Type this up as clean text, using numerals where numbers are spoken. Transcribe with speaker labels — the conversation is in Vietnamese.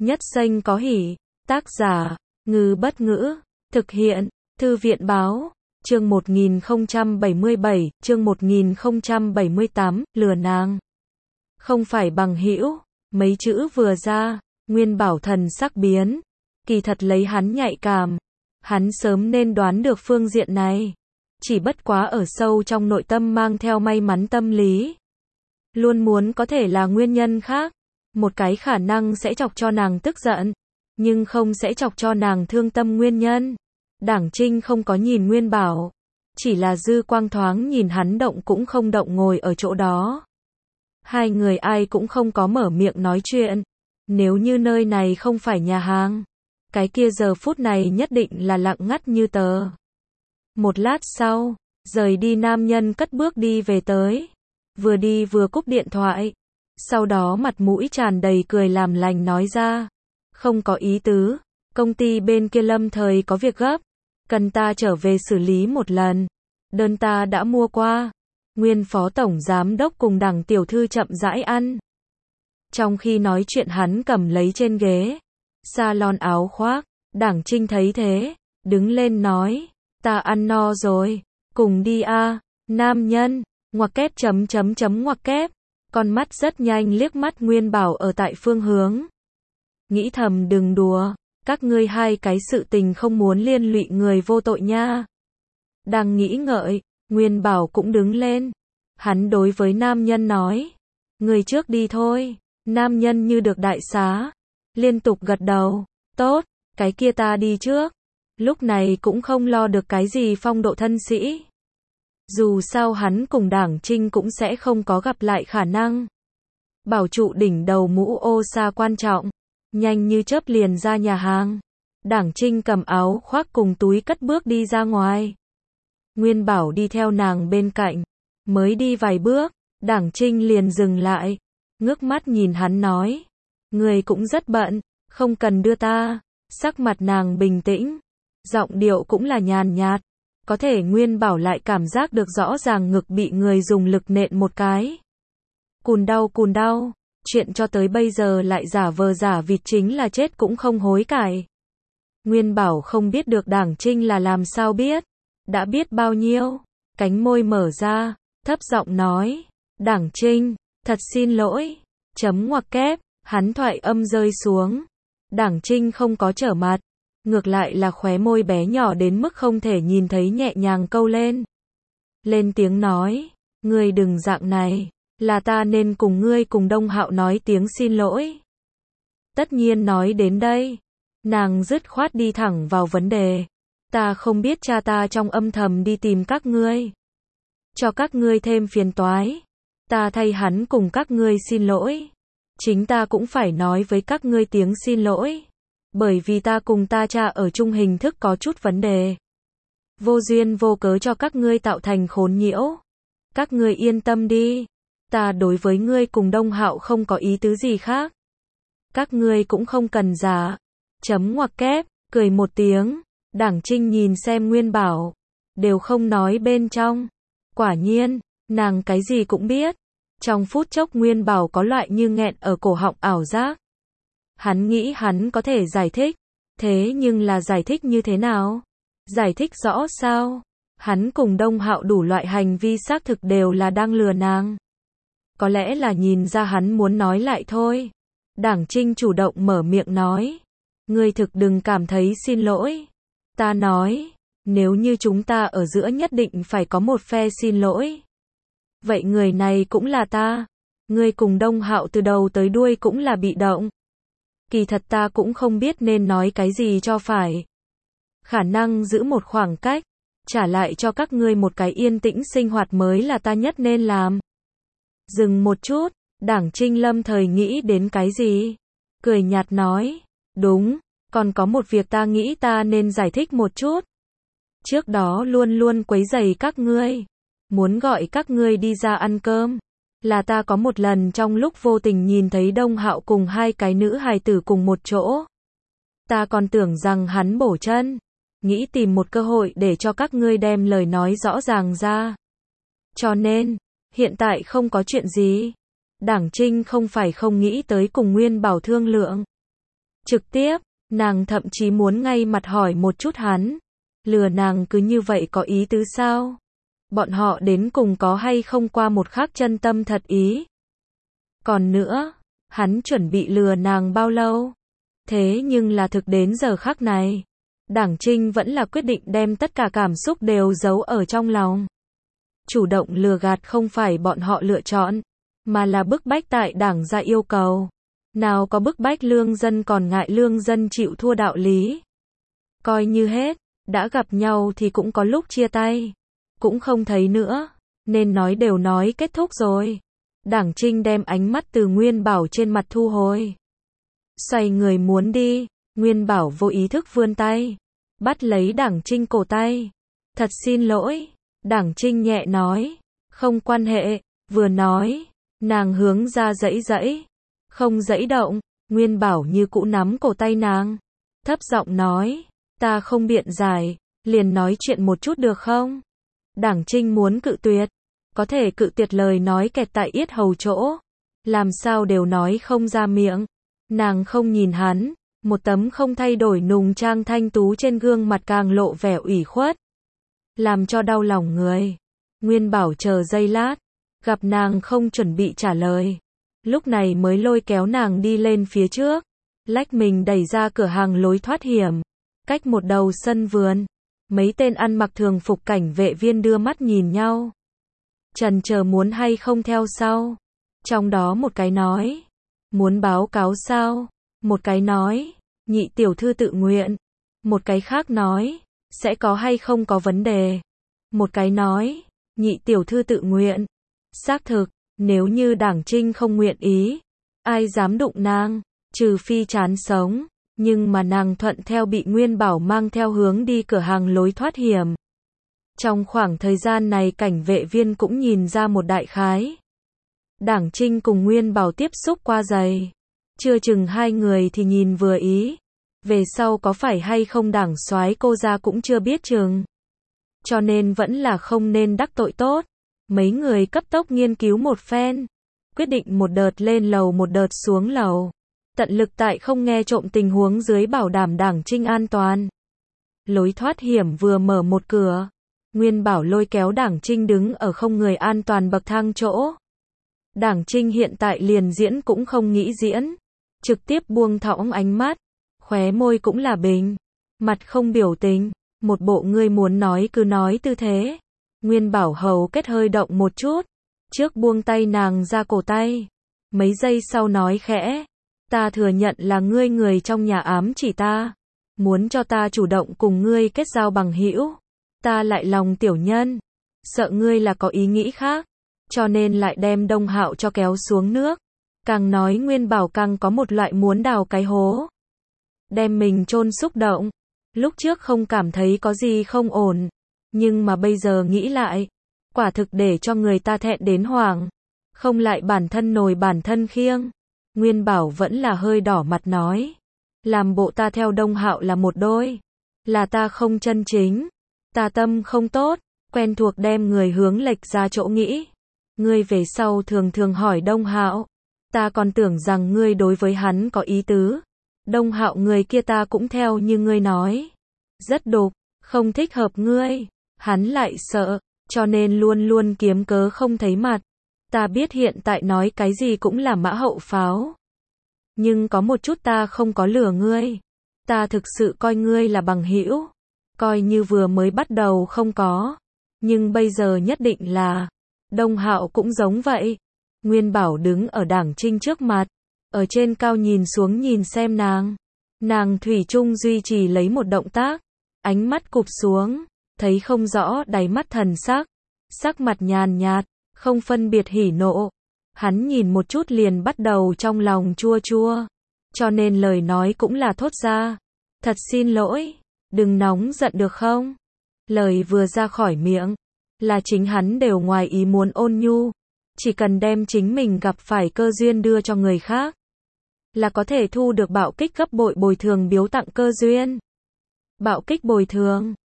Speaker 1: Nhất xanh có hỉ. Tác giả, Ngư Bất Ngữ. Thực hiện, Thư viện Báo. Chương 1077, chương 1078, lừa nàng. Không phải bằng hữu. Mấy chữ vừa ra, Nguyên Bảo thần sắc biến. Kỳ thật lấy hắn nhạy cảm, hắn sớm nên đoán được phương diện này. Chỉ bất quá ở sâu trong nội tâm mang theo may mắn tâm lý. Luôn muốn có thể là nguyên nhân khác. Một cái khả năng sẽ chọc cho nàng tức giận, nhưng không sẽ chọc cho nàng thương tâm nguyên nhân. Đảng Trinh không có nhìn Nguyên Bảo, chỉ là dư quang thoáng nhìn hắn động cũng không động ngồi ở chỗ đó. Hai người ai cũng không có mở miệng nói chuyện. Nếu như nơi này không phải nhà hàng, cái kia giờ phút này nhất định là lặng ngắt như tờ. Một lát sau, rời đi nam nhân cất bước đi về tới. Vừa đi vừa cúp điện thoại. Sau đó mặt mũi tràn đầy cười làm lành nói ra. Không có ý tứ, công ty bên kia lâm thời có việc gấp, cần ta trở về xử lý một lần. Đơn ta đã mua qua. Nguyên phó tổng giám đốc cùng Đằng tiểu thư chậm rãi ăn. Trong khi nói chuyện hắn cầm lấy trên ghế salon áo khoác. Đảng Trinh thấy thế, đứng lên nói, ta ăn no rồi, cùng đi a. Nam nhân, ngoặc kép ngoặc kép, con mắt rất nhanh liếc mắt Nguyên Bảo ở tại phương hướng. Nghĩ thầm đừng đùa, các ngươi hai cái sự tình không muốn liên lụy người vô tội nha. Đang nghĩ ngợi, Nguyên Bảo cũng đứng lên. Hắn đối với nam nhân nói, người trước đi thôi. Nam nhân như được đại xá, liên tục gật đầu, tốt, cái kia ta đi trước. Lúc này cũng không lo được cái gì phong độ thân sĩ. Dù sao hắn cùng Đảng Trinh cũng sẽ không có gặp lại khả năng. Bảo trụ đỉnh đầu mũ ô sa quan trọng, nhanh như chớp liền ra nhà hàng. Đảng Trinh cầm áo khoác cùng túi cất bước đi ra ngoài. Nguyên Bảo đi theo nàng bên cạnh, mới đi vài bước, Đảng Trinh liền dừng lại, ngước mắt nhìn hắn nói, người cũng rất bận, không cần đưa ta. Sắc mặt nàng bình tĩnh, giọng điệu cũng là nhàn nhạt, có thể Nguyên Bảo lại cảm giác được rõ ràng ngực bị người dùng lực nện một cái. Cùn đau, chuyện cho tới bây giờ lại giả vờ giả vịt chính là chết cũng không hối cải. Nguyên Bảo không biết được Đảng Trinh là làm sao biết, đã biết bao nhiêu, cánh môi mở ra, thấp giọng nói, Đảng Trinh, thật xin lỗi, ngoặc kép, hắn thoại âm rơi xuống. Đảng Trinh không có trở mặt, ngược lại là khóe môi bé nhỏ đến mức không thể nhìn thấy nhẹ nhàng câu lên. Lên tiếng nói, ngươi đừng dạng này, là ta nên cùng ngươi cùng Đông Hạo nói tiếng xin lỗi. Tất nhiên nói đến đây, nàng dứt khoát đi thẳng vào vấn đề. Ta không biết cha ta trong âm thầm đi tìm các ngươi, cho các ngươi thêm phiền toái. Ta thay hắn cùng các ngươi xin lỗi. Chính ta cũng phải nói với các ngươi tiếng xin lỗi. Bởi vì ta cùng ta cha ở chung hình thức có chút vấn đề. Vô duyên vô cớ cho các ngươi tạo thành khốn nhiễu. Các ngươi yên tâm đi. Ta đối với ngươi cùng Đông Hạo không có ý tứ gì khác. Các ngươi cũng không cần giả. Ngoặc kép, cười một tiếng. Đảng Trinh nhìn xem Nguyên Bảo, đều không nói bên trong. Quả nhiên, nàng cái gì cũng biết. Trong phút chốc Nguyên Bảo có loại như nghẹn ở cổ họng ảo giác. Hắn nghĩ hắn có thể giải thích, thế nhưng là giải thích như thế nào? Giải thích rõ sao? Hắn cùng Đông Hạo đủ loại hành vi xác thực đều là đang lừa nàng. Có lẽ là nhìn ra hắn muốn nói lại thôi. Đảng Trinh chủ động mở miệng nói, ngươi thực đừng cảm thấy xin lỗi. Ta nói, nếu như chúng ta ở giữa nhất định phải có một phe xin lỗi. Vậy người này cũng là ta. Ngươi cùng Đông Hạo từ đầu tới đuôi cũng là bị động. Kỳ thật ta cũng không biết nên nói cái gì cho phải. Khả năng giữ một khoảng cách, trả lại cho các ngươi một cái yên tĩnh sinh hoạt mới là ta nhất nên làm. Dừng một chút, Đảng Trinh lâm thời nghĩ đến cái gì? Cười nhạt nói, đúng, còn có một việc ta nghĩ ta nên giải thích một chút. Trước đó luôn luôn quấy rầy các ngươi, muốn gọi các ngươi đi ra ăn cơm. Là ta có một lần trong lúc vô tình nhìn thấy Đông Hạo cùng hai cái nữ hài tử cùng một chỗ. Ta còn tưởng rằng hắn bổ chân, nghĩ tìm một cơ hội để cho các ngươi đem lời nói rõ ràng ra. Cho nên, hiện tại không có chuyện gì. Đảng Trinh không phải không nghĩ tới cùng Nguyên Bảo thương lượng. Trực tiếp, nàng thậm chí muốn ngay mặt hỏi một chút hắn. Lừa nàng cứ như vậy có ý tứ sao? Bọn họ đến cùng có hay không qua một khắc chân tâm thật ý? Còn nữa, hắn chuẩn bị lừa nàng bao lâu? Thế nhưng là thực đến giờ khắc này, Đảng Trinh vẫn là quyết định đem tất cả cảm xúc đều giấu ở trong lòng. Chủ động lừa gạt không phải bọn họ lựa chọn, mà là bức bách tại Đảng ra yêu cầu. Nào có bức bách lương dân còn ngại lương dân chịu thua đạo lý. Coi như hết, đã gặp nhau thì cũng có lúc chia tay. Cũng không thấy nữa, nên nói đều nói kết thúc rồi. Đảng Trinh đem ánh mắt từ Nguyên Bảo trên mặt thu hồi. Xoay người muốn đi, Nguyên Bảo vô ý thức vươn tay, bắt lấy Đảng Trinh cổ tay. Thật xin lỗi, Đảng Trinh nhẹ nói, không quan hệ, vừa nói, nàng hướng ra dãy dãy, không dãy động, Nguyên Bảo như cũ nắm cổ tay nàng, thấp giọng nói, ta không biện giải, liền nói chuyện một chút được không? Đảng Trinh muốn cự tuyệt, có thể cự tuyệt lời nói kẹt tại yết hầu chỗ, làm sao đều nói không ra miệng. Nàng không nhìn hắn, một tấm không thay đổi nùng trang thanh tú trên gương mặt càng lộ vẻ ủy khuất, làm cho đau lòng người. Nguyên Bảo chờ giây lát, gặp nàng không chuẩn bị trả lời, lúc này mới lôi kéo nàng đi lên phía trước, lách mình đẩy ra cửa hàng lối thoát hiểm, cách một đầu sân vườn. Mấy tên ăn mặc thường phục cảnh vệ viên đưa mắt nhìn nhau, chần chờ muốn hay không theo sau. Trong đó một cái nói, muốn báo cáo sao? Một cái nói, nhị tiểu thư tự nguyện. Một cái khác nói, sẽ có hay không có vấn đề. Một cái nói, nhị tiểu thư tự nguyện. Xác thực, nếu như Đảng Trinh không nguyện ý, ai dám đụng nàng, trừ phi chán sống. Nhưng mà nàng thuận theo bị Nguyên Bảo mang theo hướng đi cửa hàng lối thoát hiểm. Trong khoảng thời gian này cảnh vệ viên cũng nhìn ra một đại khái. Đảng Trinh cùng Nguyên Bảo tiếp xúc qua giày. Chưa chừng hai người thì nhìn vừa ý. Về sau có phải hay không Đảng soái cô ra cũng chưa biết chừng. Cho nên vẫn là không nên đắc tội tốt. Mấy người cấp tốc nghiên cứu một phen. Quyết định một đợt lên lầu một đợt xuống lầu. Tận lực tại không nghe trộm tình huống dưới bảo đảm Đảng Trinh an toàn. Lối thoát hiểm vừa mở một cửa, Nguyên Bảo lôi kéo Đảng Trinh đứng ở không người an toàn bậc thang chỗ. Đảng Trinh hiện tại liền diễn cũng không nghĩ diễn, trực tiếp buông thõng ánh mắt, khóe môi cũng là bình, mặt không biểu tình, một bộ ngươi muốn nói cứ nói tư thế. Nguyên Bảo hầu kết hơi động một chút, trước buông tay nàng ra cổ tay, mấy giây sau nói khẽ. Ta thừa nhận là ngươi người trong nhà ám chỉ ta, muốn cho ta chủ động cùng ngươi kết giao bằng hữu, ta lại lòng tiểu nhân, sợ ngươi là có ý nghĩ khác, cho nên lại đem Đông Hạo cho kéo xuống nước. Càng nói Nguyên Bảo càng có một loại muốn đào cái hố, đem mình chôn xúc động. Lúc trước không cảm thấy có gì không ổn, nhưng mà bây giờ nghĩ lại, quả thực để cho người ta thẹn đến hoảng, không lại bản thân nổi bản thân khiêng. Nguyên Bảo vẫn là hơi đỏ mặt nói, làm bộ ta theo Đông Hạo là một đôi, là ta không chân chính, ta tâm không tốt, quen thuộc đem người hướng lệch ra chỗ nghĩ. Ngươi về sau thường thường hỏi Đông Hạo, ta còn tưởng rằng ngươi đối với hắn có ý tứ. Đông Hạo người kia ta cũng theo như ngươi nói, rất đục, không thích hợp ngươi, hắn lại sợ, cho nên luôn luôn kiếm cớ không thấy mặt. Ta biết hiện tại nói cái gì cũng là mã hậu pháo. Nhưng có một chút ta không có lừa ngươi. Ta thực sự coi ngươi là bằng hữu. Coi như vừa mới bắt đầu không có. Nhưng bây giờ nhất định là. Đông Hạo cũng giống vậy. Nguyên Bảo đứng ở Đảng Trinh trước mặt. Ở trên cao nhìn xuống nhìn xem nàng. Nàng thủy chung duy trì lấy một động tác. Ánh mắt cụp xuống. Thấy không rõ đáy mắt thần sắc. Sắc mặt nhàn nhạt. Không phân biệt hỉ nộ. Hắn nhìn một chút liền bắt đầu trong lòng chua chua. Cho nên lời nói cũng là thốt ra. Thật xin lỗi. Đừng nóng giận được không? Lời vừa ra khỏi miệng. Là chính hắn đều ngoài ý muốn ôn nhu. Chỉ cần đem chính mình gặp phải cơ duyên đưa cho người khác. Là có thể thu được bạo kích gấp bội bồi thường biếu tặng cơ duyên. Bạo kích bồi thường.